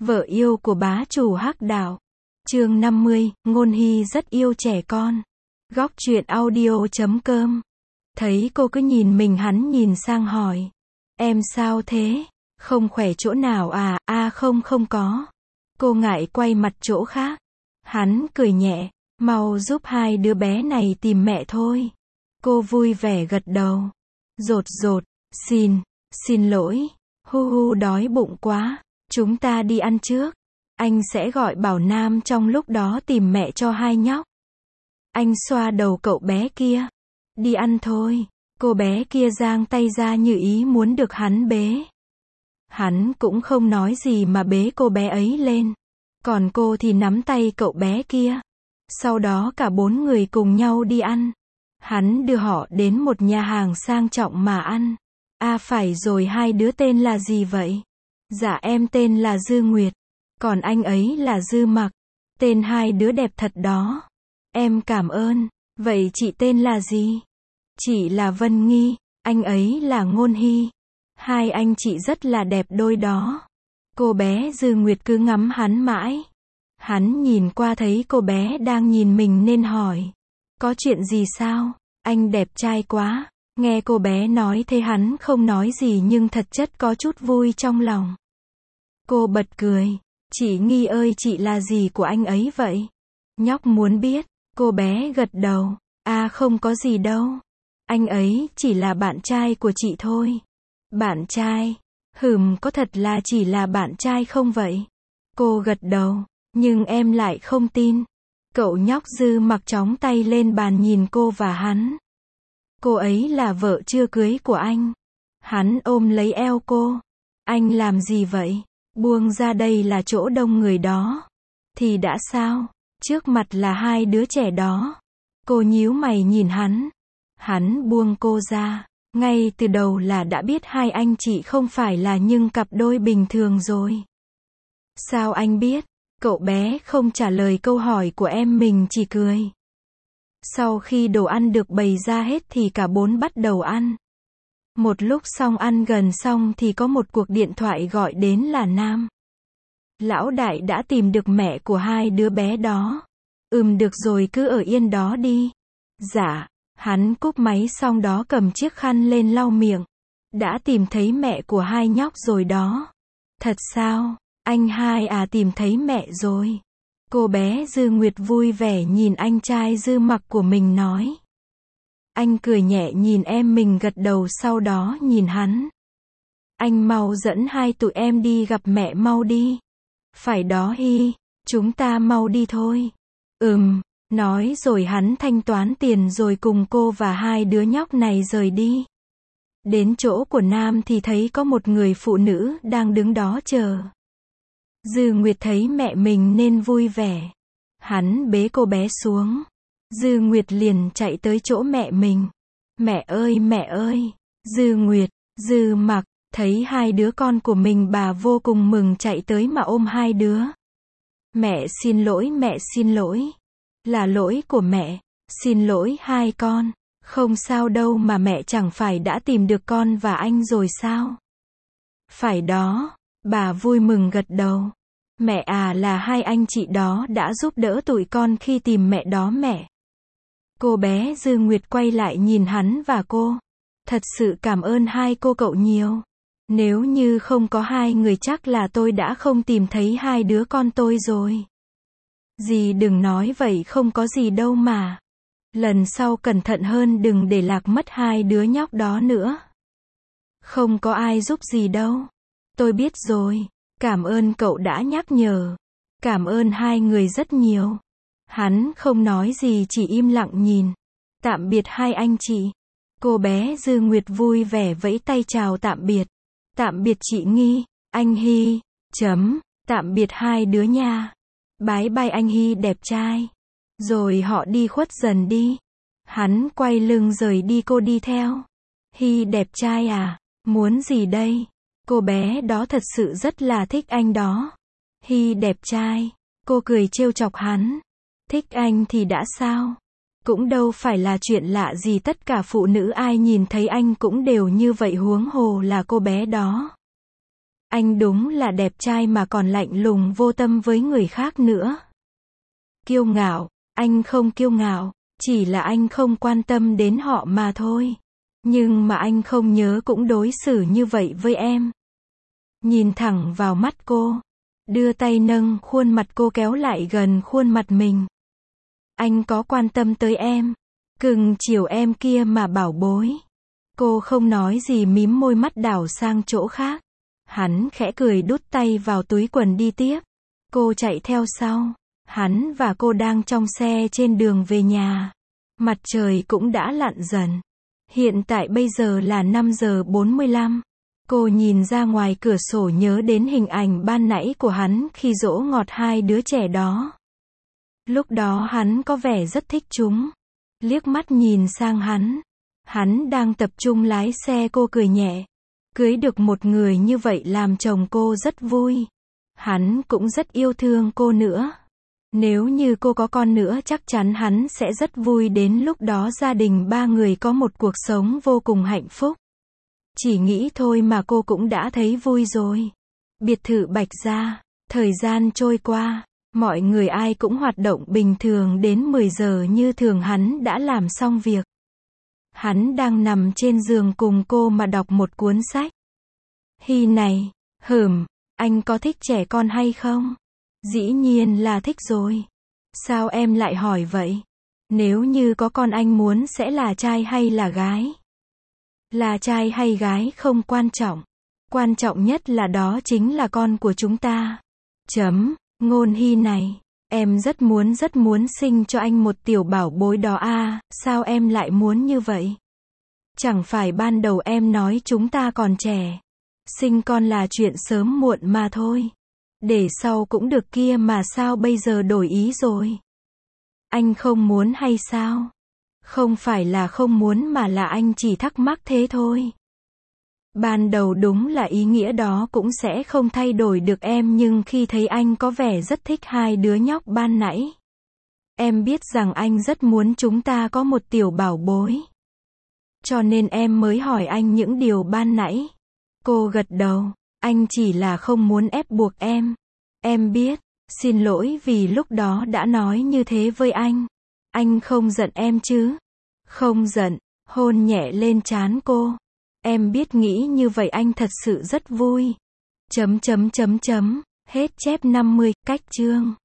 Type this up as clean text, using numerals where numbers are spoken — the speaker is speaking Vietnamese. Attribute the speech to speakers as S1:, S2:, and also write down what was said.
S1: Vợ yêu của bá chủ Hắc Đạo. Chương 50, Ngôn Hy rất yêu trẻ con. Góc truyện audio.com. Thấy cô cứ nhìn mình, hắn nhìn sang hỏi. Em sao thế? Không khỏe chỗ nào à? Không có. Cô ngại quay mặt chỗ khác. Hắn cười nhẹ, mau giúp hai đứa bé này tìm mẹ thôi. Cô vui vẻ gật đầu. Rột, xin lỗi. Hu đói bụng quá. Chúng ta đi ăn trước. Anh sẽ gọi Bảo Nam trong lúc đó tìm mẹ cho hai nhóc. Anh xoa đầu cậu bé kia. Đi ăn thôi. Cô bé kia giang tay ra như ý muốn được hắn bế. Hắn cũng không nói gì mà bế cô bé ấy lên. Còn cô thì nắm tay cậu bé kia. Sau đó cả bốn người cùng nhau đi ăn. Hắn đưa họ đến một nhà hàng sang trọng mà ăn. Phải rồi, hai đứa tên là gì vậy? Dạ em tên là Dư Nguyệt. Còn anh ấy là Dư Mặc. Tên hai đứa đẹp thật đó. Em cảm ơn. Vậy chị tên là gì? Chị là Vân Nghi. Anh ấy là Ngôn Hy. Hai anh chị rất là đẹp đôi đó. Cô bé Dư Nguyệt cứ ngắm hắn mãi. Hắn nhìn qua thấy cô bé đang nhìn mình nên hỏi. Có chuyện gì sao? Anh đẹp trai quá. Nghe cô bé nói thế hắn không nói gì nhưng thật chất có chút vui trong lòng. Cô bật cười. Chị Nghi ơi, chị là gì của anh ấy vậy? Nhóc muốn biết. Cô bé gật đầu. Không có gì đâu. Anh ấy chỉ là bạn trai của chị thôi. Bạn trai? Có thật là chỉ là bạn trai không vậy? Cô gật đầu. Nhưng em lại không tin. Cậu nhóc Dư Mặc chóng tay lên bàn nhìn cô và hắn. Cô ấy là vợ chưa cưới của anh. Hắn ôm lấy eo cô. Anh làm gì vậy? Buông ra, đây là chỗ đông người đó. Thì đã sao? Trước mặt là hai đứa trẻ đó. Cô nhíu mày nhìn hắn. Hắn buông cô ra. Ngay từ đầu là đã biết hai anh chị không phải là những cặp đôi bình thường rồi. Sao anh biết? Cậu bé không trả lời câu hỏi của em, mình chỉ cười. Sau khi đồ ăn được bày ra hết thì cả bốn bắt đầu ăn. Một lúc xong ăn gần xong thì có một cuộc điện thoại gọi đến là Nam. Lão đại đã tìm được mẹ của hai đứa bé đó. Được rồi, cứ ở yên đó đi. Dạ. Hắn cúp máy xong đó cầm chiếc khăn lên lau miệng. Đã tìm thấy mẹ của hai nhóc rồi đó. Thật sao? Anh hai tìm thấy mẹ rồi. Cô bé Dư Nguyệt vui vẻ nhìn anh trai Dư Mặc của mình nói. Anh cười nhẹ nhìn em mình gật đầu, sau đó nhìn hắn. Anh mau dẫn hai tụi em đi gặp mẹ mau đi. Phải đó Hy, chúng ta mau đi thôi. Nói rồi hắn thanh toán tiền rồi cùng cô và hai đứa nhóc này rời đi. Đến chỗ của Nam thì thấy có một người phụ nữ đang đứng đó chờ. Dư Nguyệt thấy mẹ mình nên vui vẻ. Hắn bế cô bé xuống. Dư Nguyệt liền chạy tới chỗ mẹ mình. Mẹ ơi. Dư Nguyệt, Dư Mặc, thấy hai đứa con của mình bà vô cùng mừng chạy tới mà ôm hai đứa. Mẹ xin lỗi. Là lỗi của mẹ. Xin lỗi hai con. Không sao đâu mà, mẹ chẳng phải đã tìm được con và anh rồi sao? Phải đó. Bà vui mừng gật đầu. Mẹ là hai anh chị đó đã giúp đỡ tụi con khi tìm mẹ đó mẹ. Cô bé Dư Nguyệt quay lại nhìn hắn và cô. Thật sự cảm ơn hai cô cậu nhiều. Nếu như không có hai người chắc là tôi đã không tìm thấy hai đứa con tôi rồi. Dì đừng nói vậy, không có gì đâu mà. Lần sau cẩn thận hơn, đừng để lạc mất hai đứa nhóc đó nữa. Không có ai giúp gì đâu. Tôi biết rồi. Cảm ơn cậu đã nhắc nhở. Cảm ơn hai người rất nhiều. Hắn không nói gì, chỉ im lặng nhìn. Tạm biệt hai anh chị. Cô bé Dư Nguyệt vui vẻ vẫy tay chào tạm biệt. Tạm biệt chị Nghi, anh Hy. Tạm biệt hai đứa nha. Bái bai anh Hy đẹp trai. Rồi họ đi khuất dần đi. Hắn quay lưng rời đi, cô đi theo. Hy đẹp trai muốn gì đây? Cô bé đó thật sự rất là thích anh đó. Hy đẹp trai. Cô cười trêu chọc hắn. Thích anh thì đã sao? Cũng đâu phải là chuyện lạ gì, tất cả phụ nữ ai nhìn thấy anh cũng đều như vậy, huống hồ là cô bé đó. Anh đúng là đẹp trai mà còn lạnh lùng vô tâm với người khác nữa. Kiêu ngạo, anh không kiêu ngạo, chỉ là anh không quan tâm đến họ mà thôi. Nhưng mà anh không nhớ cũng đối xử như vậy với em. Nhìn thẳng vào mắt cô, đưa tay nâng khuôn mặt cô kéo lại gần khuôn mặt mình. Anh có quan tâm tới em, cưng chiều em kia mà bảo bối. Cô không nói gì mím môi mắt đảo sang chỗ khác. Hắn khẽ cười đút tay vào túi quần đi tiếp. Cô chạy theo sau. Hắn và cô đang trong xe trên đường về nhà. Mặt trời cũng đã lặn dần. Hiện tại bây giờ là 5 giờ 45. Cô nhìn ra ngoài cửa sổ nhớ đến hình ảnh ban nãy của hắn khi dỗ ngọt hai đứa trẻ đó. Lúc đó hắn có vẻ rất thích chúng. Liếc mắt nhìn sang hắn. Hắn đang tập trung lái xe, cô cười nhẹ. Cưới được một người như vậy làm chồng cô rất vui. Hắn cũng rất yêu thương cô nữa. Nếu như cô có con nữa chắc chắn hắn sẽ rất vui, đến lúc đó gia đình ba người có một cuộc sống vô cùng hạnh phúc. Chỉ nghĩ thôi mà cô cũng đã thấy vui rồi. Biệt thự Bạch Gia, thời gian trôi qua, mọi người ai cũng hoạt động bình thường, đến 10 giờ như thường hắn đã làm xong việc. Hắn đang nằm trên giường cùng cô mà đọc một cuốn sách. Hi này, anh có thích trẻ con hay không? Dĩ nhiên là thích rồi. Sao em lại hỏi vậy? Nếu như có con anh muốn sẽ là trai hay là gái? Là trai hay gái không quan trọng. Quan trọng nhất là đó chính là con của chúng ta. Ngôn Hy này, em rất muốn sinh cho anh một tiểu bảo bối đó à, sao em lại muốn như vậy? Chẳng phải ban đầu em nói chúng ta còn trẻ. Sinh con là chuyện sớm muộn mà thôi. Để sau cũng được kia mà sao bây giờ đổi ý rồi? Anh không muốn hay sao? Không phải là không muốn mà là anh chỉ thắc mắc thế thôi. Ban đầu đúng là ý nghĩa đó cũng sẽ không thay đổi được em, nhưng khi thấy anh có vẻ rất thích hai đứa nhóc ban nãy, em biết rằng anh rất muốn chúng ta có một tiểu bảo bối. Cho nên em mới hỏi anh những điều ban nãy. Cô gật đầu. Anh chỉ là không muốn ép buộc em. Em biết. Xin lỗi vì lúc đó đã nói như thế với anh. Anh không giận em chứ? Không giận. Hôn nhẹ lên trán cô. Em biết nghĩ như vậy anh thật sự rất vui. Hết chép 50, cách chương.